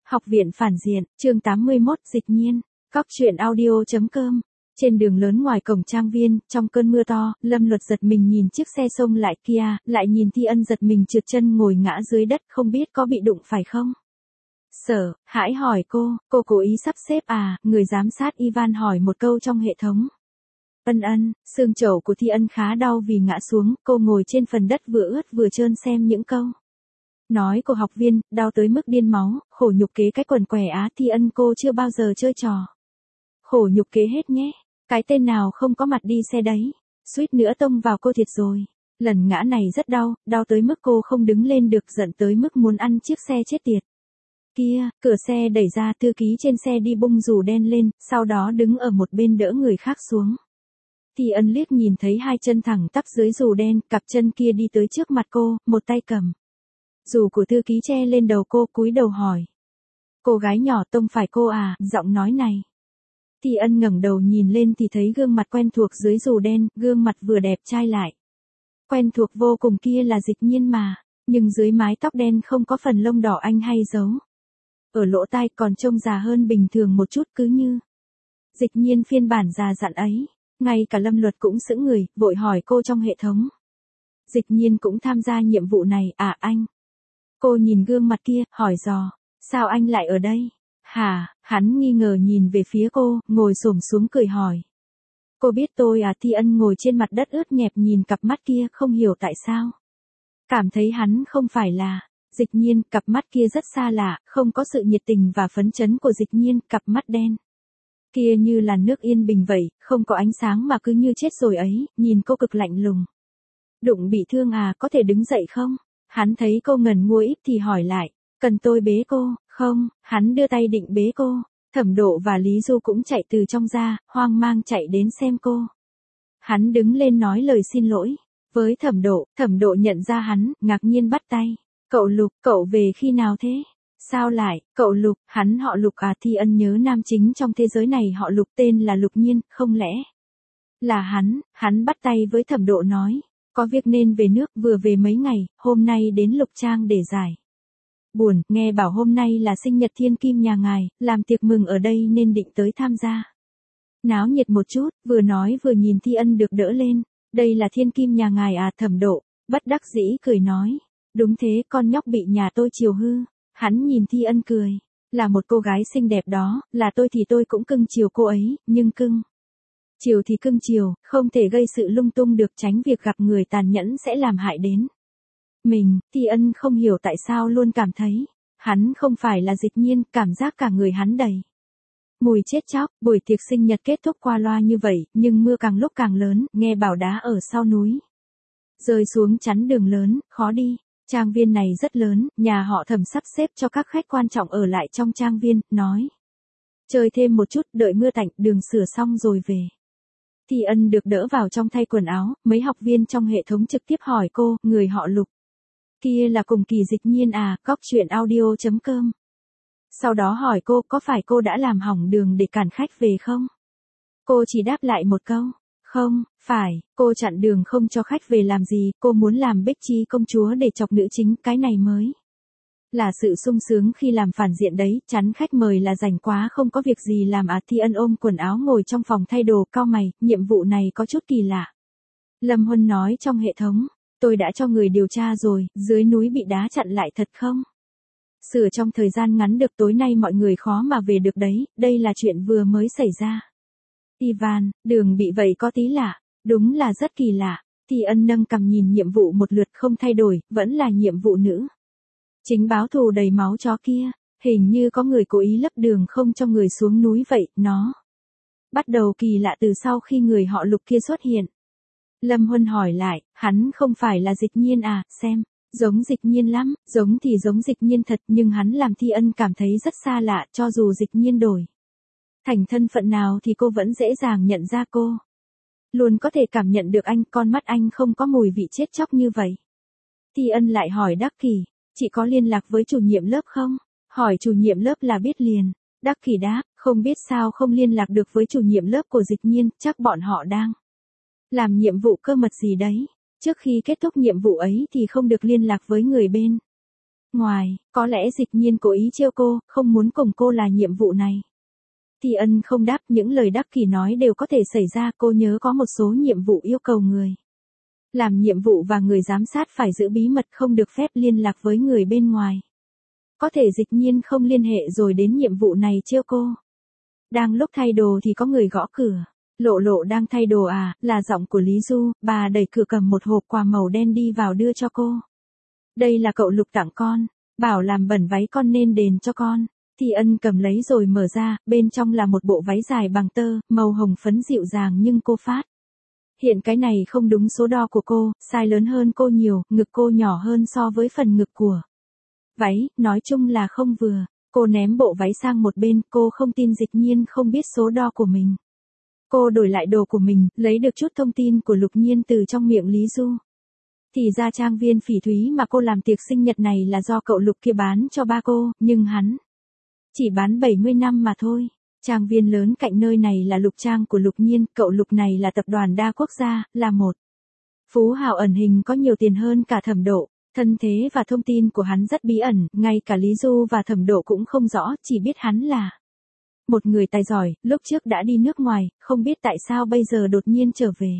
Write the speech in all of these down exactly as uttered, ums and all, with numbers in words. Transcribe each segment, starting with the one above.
Học viện phản diện, chương tám mươi mốt, dịch nhiên. Cóc truyện audio chấm com. Trên đường lớn ngoài cổng trang viên, trong cơn mưa to, Lâm Luật giật mình nhìn chiếc xe xông lại kia, lại nhìn Thi Ân giật mình trượt chân ngồi ngã dưới đất, không biết có bị đụng phải không. Sở, hãi hỏi cô, cô cố ý sắp xếp à, người giám sát Ivan hỏi một câu trong hệ thống. Ân ân, xương chậu của Thi Ân khá đau vì ngã xuống, cô ngồi trên phần đất vừa ướt vừa trơn xem những câu nói của học viên, đau tới mức điên máu, khổ nhục kế cái quần què á. Thi Ân cô chưa bao giờ chơi trò khổ nhục kế hết nhé, cái tên nào không có mặt đi xe đấy, suýt nữa tông vào cô thiệt rồi. Lần ngã này rất đau, đau tới mức cô không đứng lên được, giận tới mức muốn ăn chiếc xe chết tiệt. Kia, cửa xe đẩy ra, thư ký trên xe đi bung dù đen lên, sau đó đứng ở một bên đỡ người khác xuống. Thi Ân liếc nhìn thấy hai chân thẳng tắp dưới dù đen, cặp chân kia đi tới trước mặt cô, một tay cầm dù của thư ký che lên đầu cô, cúi đầu hỏi. Cô gái nhỏ tông phải cô à, giọng nói này. Thi Ân ngẩng đầu nhìn lên thì thấy gương mặt quen thuộc dưới dù đen, gương mặt vừa đẹp trai lại quen thuộc vô cùng kia là Dịch Nhiên mà, nhưng dưới mái tóc đen không có phần lông đỏ anh hay giấu. Ở lỗ tai còn trông già hơn bình thường một chút, cứ như Dịch Nhiên phiên bản già dặn ấy. Ngay cả Lâm Luật cũng sững người, vội hỏi cô trong hệ thống. Dịch Nhiên cũng tham gia nhiệm vụ này à anh? Cô nhìn gương mặt kia, hỏi dò, sao anh lại ở đây? Hả, hắn nghi ngờ nhìn về phía cô, ngồi xổm xuống cười hỏi. Cô biết tôi à? Thi Ân ngồi trên mặt đất ướt nhẹp nhìn cặp mắt kia, không hiểu tại sao. Cảm thấy hắn không phải là Dịch Nhiên, cặp mắt kia rất xa lạ, không có sự nhiệt tình và phấn chấn của Dịch Nhiên, cặp mắt đen kia như là nước yên bình vậy, không có ánh sáng mà cứ như chết rồi ấy, nhìn cô cực lạnh lùng. Đụng bị thương à, có thể đứng dậy không? Hắn thấy cô ngần ngùi ít thì hỏi lại, cần tôi bế cô, không? Hắn đưa tay định bế cô, Thẩm Độ và Lý Du cũng chạy từ trong ra, hoang mang chạy đến xem cô. Hắn đứng lên nói lời xin lỗi với Thẩm Độ, Thẩm Độ nhận ra hắn, ngạc nhiên bắt tay. Cậu Lục, cậu về khi nào thế? Sao lại, cậu Lục, hắn họ Lục à? Thi Ân nhớ nam chính trong thế giới này họ Lục tên là Lục Nhiên, không lẽ là hắn? Hắn bắt tay với Thẩm Độ nói, có việc nên về nước, vừa về mấy ngày, hôm nay đến Lục Trang để giải buồn, nghe bảo hôm nay là sinh nhật thiên kim nhà ngài, làm tiệc mừng ở đây nên định tới tham gia. Náo nhiệt một chút, vừa nói vừa nhìn Thi Ân được đỡ lên, đây là thiên kim nhà ngài à? Thẩm Độ bất đắc dĩ cười nói, đúng thế, con nhóc bị nhà tôi chiều hư. Hắn nhìn Thi Ân cười, là một cô gái xinh đẹp đó, là tôi thì tôi cũng cưng chiều cô ấy, nhưng cưng chiều thì cưng chiều, không thể gây sự lung tung được, tránh việc gặp người tàn nhẫn sẽ làm hại đến mình. Thi Ân không hiểu tại sao luôn cảm thấy hắn không phải là Dịch Nhiên, cảm giác cả người hắn đầy mùi chết chóc. Buổi tiệc sinh nhật kết thúc qua loa như vậy, nhưng mưa càng lúc càng lớn, nghe bảo đá ở sau núi rơi xuống chắn đường lớn, khó đi. Trang viên này rất lớn, nhà họ Thẩm sắp xếp cho các khách quan trọng ở lại trong trang viên, nói chơi thêm một chút, đợi mưa tạnh, đường sửa xong rồi về. Thi Ân được đỡ vào trong thay quần áo, mấy học viên trong hệ thống trực tiếp hỏi cô, người họ Lục kia là cùng kỳ Dịch Nhiên à? Cóc truyện audio chấm com. Sau đó hỏi cô, có phải cô đã làm hỏng đường để cản khách về không? Cô chỉ đáp lại một câu, không, phải, cô chặn đường không cho khách về làm gì, cô muốn làm Bích Chi công chúa để chọc nữ chính, cái này mới là sự sung sướng khi làm phản diện đấy, chắn khách mời là rảnh quá không có việc gì làm à? Thi Ân ôm quần áo ngồi trong phòng thay đồ, cau mày, nhiệm vụ này có chút kỳ lạ. Lâm Huân nói trong hệ thống, tôi đã cho người điều tra rồi, dưới núi bị đá chặn lại thật không? Sửa trong thời gian ngắn được, tối nay mọi người khó mà về được đấy, đây là chuyện vừa mới xảy ra. Ivan, đường bị vậy có tí lạ, đúng là rất kỳ lạ. Thi Ân nâng cằm nhìn nhiệm vụ một lượt không thay đổi, vẫn là nhiệm vụ nữ chính báo thù đầy máu chó kia, hình như có người cố ý lấp đường không cho người xuống núi vậy, nó bắt đầu kỳ lạ từ sau khi người họ Lục kia xuất hiện. Lâm Huân hỏi lại, hắn không phải là Dịch Nhiên à? Xem giống Dịch Nhiên lắm, giống thì giống Dịch Nhiên thật, nhưng hắn làm Thi Ân cảm thấy rất xa lạ, cho dù Dịch Nhiên đổi thành thân phận nào thì cô vẫn dễ dàng nhận ra cô. Luôn có thể cảm nhận được anh, con mắt anh không có mùi vị chết chóc như vậy. Thi Ân lại hỏi Đắc Kỷ, chị có liên lạc với chủ nhiệm lớp không? Hỏi chủ nhiệm lớp là biết liền. Đắc Kỷ đáp, không biết sao không liên lạc được với chủ nhiệm lớp của Dịch Nhiên, chắc bọn họ đang làm nhiệm vụ cơ mật gì đấy. Trước khi kết thúc nhiệm vụ ấy thì không được liên lạc với người bên Ngoài, có lẽ Dịch Nhiên cố ý trêu cô, không muốn cùng cô là nhiệm vụ này. Thi Ân không đáp, những lời đắc kỷ nói đều có thể xảy ra, cô nhớ có một số nhiệm vụ yêu cầu người làm nhiệm vụ và người giám sát phải giữ bí mật, không được phép liên lạc với người bên ngoài. Có thể Dịch Nhiên không liên hệ rồi đến nhiệm vụ này trêu cô. Đang lúc thay đồ thì có người gõ cửa. Lộ Lộ đang thay đồ à, là giọng của Lý Du, bà đẩy cửa cầm một hộp quà màu đen đi vào đưa cho cô. Đây là cậu Lục tặng con, bảo làm bẩn váy con nên đền cho con. Thi Ân cầm lấy rồi mở ra, bên trong là một bộ váy dài bằng tơ, màu hồng phấn dịu dàng nhưng cô phát hiện cái này không đúng số đo của cô, size lớn hơn cô nhiều, ngực cô nhỏ hơn so với phần ngực của váy, nói chung là không vừa. Cô ném bộ váy sang một bên, cô không tin Dịch Nhiên không biết số đo của mình. Cô đổi lại đồ của mình, lấy được chút thông tin của Lục Nhiên từ trong miệng Lý Du. Thì ra trang viên Phỉ Thúy mà cô làm tiệc sinh nhật này là do cậu Lục kia bán cho ba cô, nhưng hắn chỉ bán bảy mươi năm mà thôi. Trang viên lớn cạnh nơi này là Lục Trang của Lục Nhiên, cậu Lục này là tập đoàn đa quốc gia, là một phú hào ẩn hình có nhiều tiền hơn cả Thẩm Độ. Thân thế và thông tin của hắn rất bí ẩn, ngay cả Lý Du và Thẩm Độ cũng không rõ, chỉ biết hắn là một người tài giỏi, lúc trước đã đi nước ngoài, không biết tại sao bây giờ đột nhiên trở về.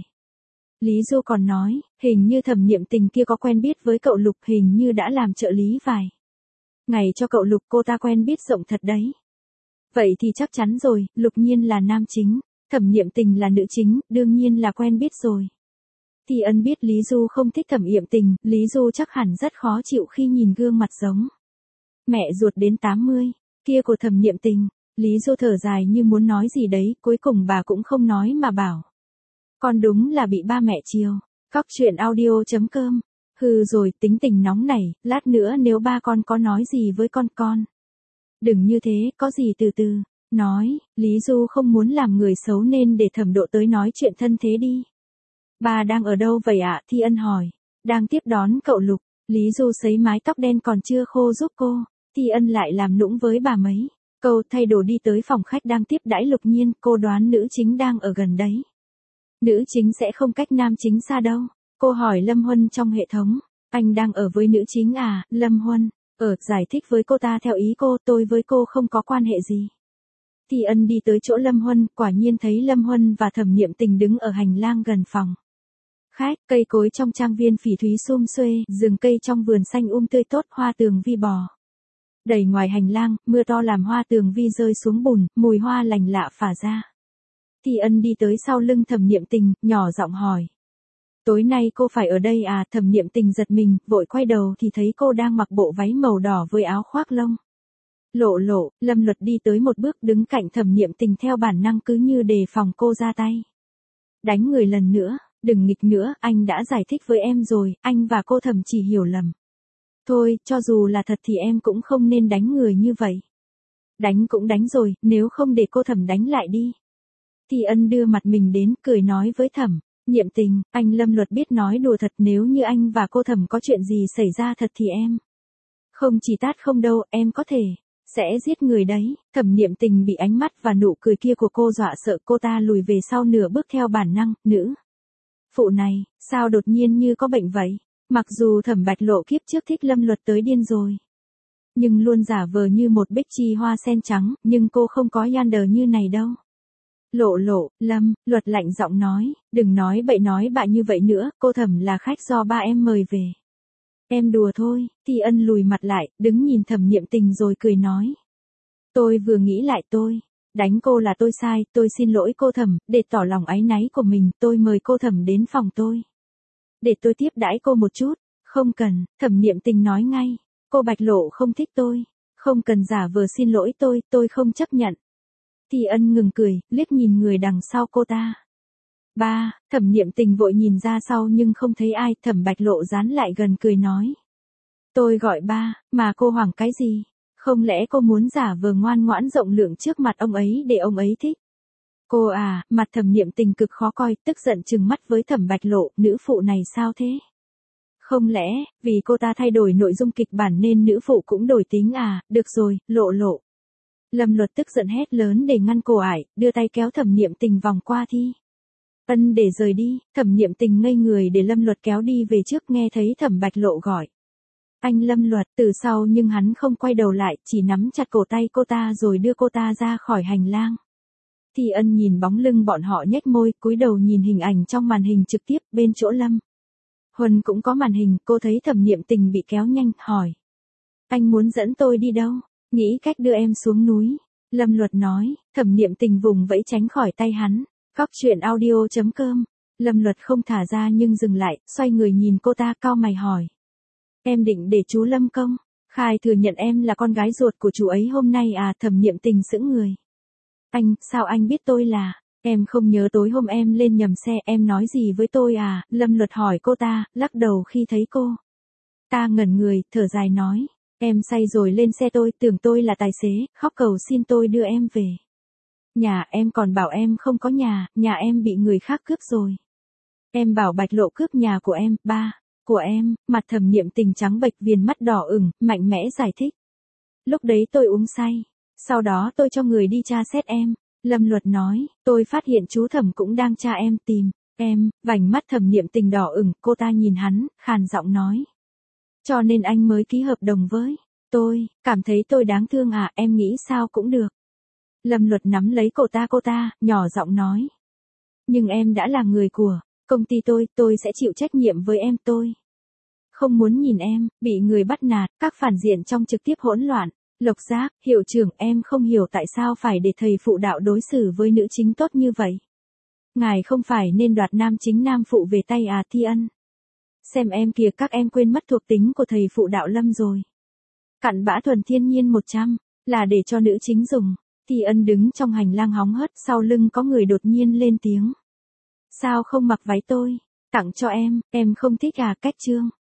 Lý Du còn nói, hình như Thẩm Niệm Tình kia có quen biết với cậu Lục, hình như đã làm trợ lý vài ngày cho cậu Lục, cô ta quen biết rộng thật đấy. Vậy thì chắc chắn rồi, Lục Nhiên là nam chính, Thẩm Niệm Tình là nữ chính, đương nhiên là quen biết rồi. Thì Ân biết Lý Du không thích Thẩm Niệm Tình, Lý Du chắc hẳn rất khó chịu khi nhìn gương mặt giống mẹ ruột đến tám mươi kia của Thẩm Niệm Tình. Lý Du thở dài như muốn nói gì đấy, cuối cùng bà cũng không nói mà bảo. Con đúng là bị ba mẹ chiều. Cóc truyện audio chấm com. Hừ rồi, tính tình nóng này, lát nữa nếu ba con có nói gì với con con. Đừng như thế, có gì từ từ. Nói, Lý Du không muốn làm người xấu nên để Thẩm Độ tới nói chuyện thân thế đi. Bà đang ở đâu vậy ạ? Thi Ân hỏi. Đang tiếp đón cậu Lục. Lý Du sấy mái tóc đen còn chưa khô giúp cô. Thi Ân lại làm nũng với bà mấy câu, thay đồ đi tới phòng khách đang tiếp đãi Lục Nhiên, cô đoán nữ chính đang ở gần đấy. Nữ chính sẽ không cách nam chính xa đâu. Cô hỏi Lâm Huân trong hệ thống. Anh đang ở với nữ chính à? Lâm Huân ở, giải thích với cô ta theo ý cô, tôi với cô không có quan hệ gì. Thi Ân đi tới chỗ Lâm Huân, quả nhiên thấy Lâm Huân và Thẩm Niệm Tình đứng ở hành lang gần phòng khách, cây cối trong trang viên Phỉ Thúy sum xuê, rừng cây trong vườn xanh um tươi tốt, hoa tường vi bò đầy ngoài hành lang, mưa to làm hoa tường vi rơi xuống bùn, mùi hoa lành lạ phả ra. Thi Ân đi tới sau lưng Thẩm Niệm Tình, nhỏ giọng hỏi. Tối nay cô phải ở đây à? Thẩm Niệm Tình giật mình, vội quay đầu thì thấy cô đang mặc bộ váy màu đỏ với áo khoác lông. Lộ Lộ, Lâm Luật đi tới một bước đứng cạnh Thẩm Niệm Tình theo bản năng cứ như đề phòng cô ra tay đánh người lần nữa. Đừng nghịch nữa, anh đã giải thích với em rồi, anh và cô Thẩm chỉ hiểu lầm. Thôi, cho dù là thật thì em cũng không nên đánh người như vậy. Đánh cũng đánh rồi, nếu không để cô Thẩm đánh lại đi. Thi Ân đưa mặt mình đến, cười nói với Thẩm Niệm Tình, anh Lâm Luật biết nói đùa thật, nếu như anh và cô Thẩm có chuyện gì xảy ra thật thì em không chỉ tát không đâu, em có thể sẽ giết người đấy. Thẩm Niệm Tình bị ánh mắt và nụ cười kia của cô dọa sợ, cô ta lùi về sau nửa bước theo bản năng. Nữ phụ này, sao đột nhiên như có bệnh vậy? Mặc dù Thẩm Bạch Lộ kiếp trước thích Lâm Luật tới điên rồi, nhưng luôn giả vờ như một bích chi hoa sen trắng, nhưng cô không có yander như này đâu. Lộ Lộ, Lâm, Luật lạnh giọng nói, đừng nói bậy nói bạ như vậy nữa, cô Thẩm là khách do ba em mời về. Em đùa thôi. Thi Ân lùi mặt lại, đứng nhìn Thẩm Niệm Tình rồi cười nói. Tôi vừa nghĩ lại, tôi đánh cô là tôi sai, tôi xin lỗi cô Thẩm, để tỏ lòng áy náy của mình, tôi mời cô Thẩm đến phòng tôi. Để tôi tiếp đãi cô một chút. Không cần, Thẩm Niệm Tình nói ngay. Cô Bạch Lộ không thích tôi. Không cần giả vờ xin lỗi tôi, tôi không chấp nhận. Thi Ân ngừng cười, liếc nhìn người đằng sau cô ta. Ba, Thẩm Niệm Tình vội nhìn ra sau nhưng không thấy ai, Thẩm Bạch Lộ dán lại gần cười nói. Tôi gọi ba, mà cô hoảng cái gì? Không lẽ cô muốn giả vờ ngoan ngoãn rộng lượng trước mặt ông ấy để ông ấy thích? Cô à, mặt Thẩm Niệm Tình cực khó coi, tức giận trừng mắt với Thẩm Bạch Lộ, nữ phụ này sao thế? Không lẽ, vì cô ta thay đổi nội dung kịch bản nên nữ phụ cũng đổi tính à? Được rồi, Lộ Lộ. Lâm Luật tức giận hét lớn để ngăn cô ải, đưa tay kéo Thẩm Niệm Tình vòng qua Thi Ân để rời đi. Thẩm Niệm Tình ngây người để Lâm Luật kéo đi về trước, nghe thấy Thẩm Bạch Lộ gọi. Anh Lâm Luật, từ sau nhưng hắn không quay đầu lại, chỉ nắm chặt cổ tay cô ta rồi đưa cô ta ra khỏi hành lang. Thi Ân nhìn bóng lưng bọn họ nhếch môi, cúi đầu nhìn hình ảnh trong màn hình trực tiếp bên chỗ Lâm Huân cũng có màn hình, cô thấy Thẩm Niệm Tình bị kéo nhanh, hỏi. Anh muốn dẫn tôi đi đâu? Nghĩ cách đưa em xuống núi. Lâm Luật nói, Thẩm Niệm Tình vùng vẫy tránh khỏi tay hắn. Cóc truyện audio chấm com. Lâm Luật không thả ra nhưng dừng lại, xoay người nhìn cô ta, cau mày hỏi. Em định để chú Lâm công? Khai thừa nhận em là con gái ruột của chú ấy hôm nay à? Thẩm Niệm Tình sững người. Anh, sao anh biết tôi là? Em không nhớ tối hôm em lên nhầm xe em nói gì với tôi à? Lâm Luật hỏi cô ta, lắc đầu khi thấy cô ta ngẩn người, thở dài nói. Em say rồi lên xe tôi, tưởng tôi là tài xế, khóc cầu xin tôi đưa em về nhà, em còn bảo em không có nhà, nhà em bị người khác cướp rồi. Em bảo Bạch Lộ cướp nhà của em, ba, của em. Mặt Thẩm Niệm Tình trắng bệch, viền mắt đỏ ửng, mạnh mẽ giải thích. Lúc đấy tôi uống say, sau đó tôi cho người đi tra xét em. Lâm Luật nói, tôi phát hiện chú Thẩm cũng đang tra em, tìm em. Vành mắt Thẩm Niệm Tình đỏ ửng, cô ta nhìn hắn, khàn giọng nói. Cho nên anh mới ký hợp đồng với tôi, cảm thấy tôi đáng thương à? Em nghĩ sao cũng được. Lâm Luật nắm lấy cổ ta cô ta, nhỏ giọng nói. Nhưng em đã là người của công ty tôi, tôi sẽ chịu trách nhiệm với em. Tôi không muốn nhìn em bị người bắt nạt, các phản diện trong trực tiếp hỗn loạn. Lộc Giác, hiệu trưởng, em không hiểu tại sao phải để thầy phụ đạo đối xử với nữ chính tốt như vậy. Ngài không phải nên đoạt nam chính nam phụ về tay à? Thi Ân. Xem em kìa, các em quên mất thuộc tính của thầy phụ đạo Lâm rồi. Cặn bã thuần thiên nhiên một trăm, là để cho nữ chính dùng. Thi Ân đứng trong hành lang hóng hớt, sau lưng có người đột nhiên lên tiếng. Sao không mặc váy tôi tặng cho em, em không thích à? Cách trương.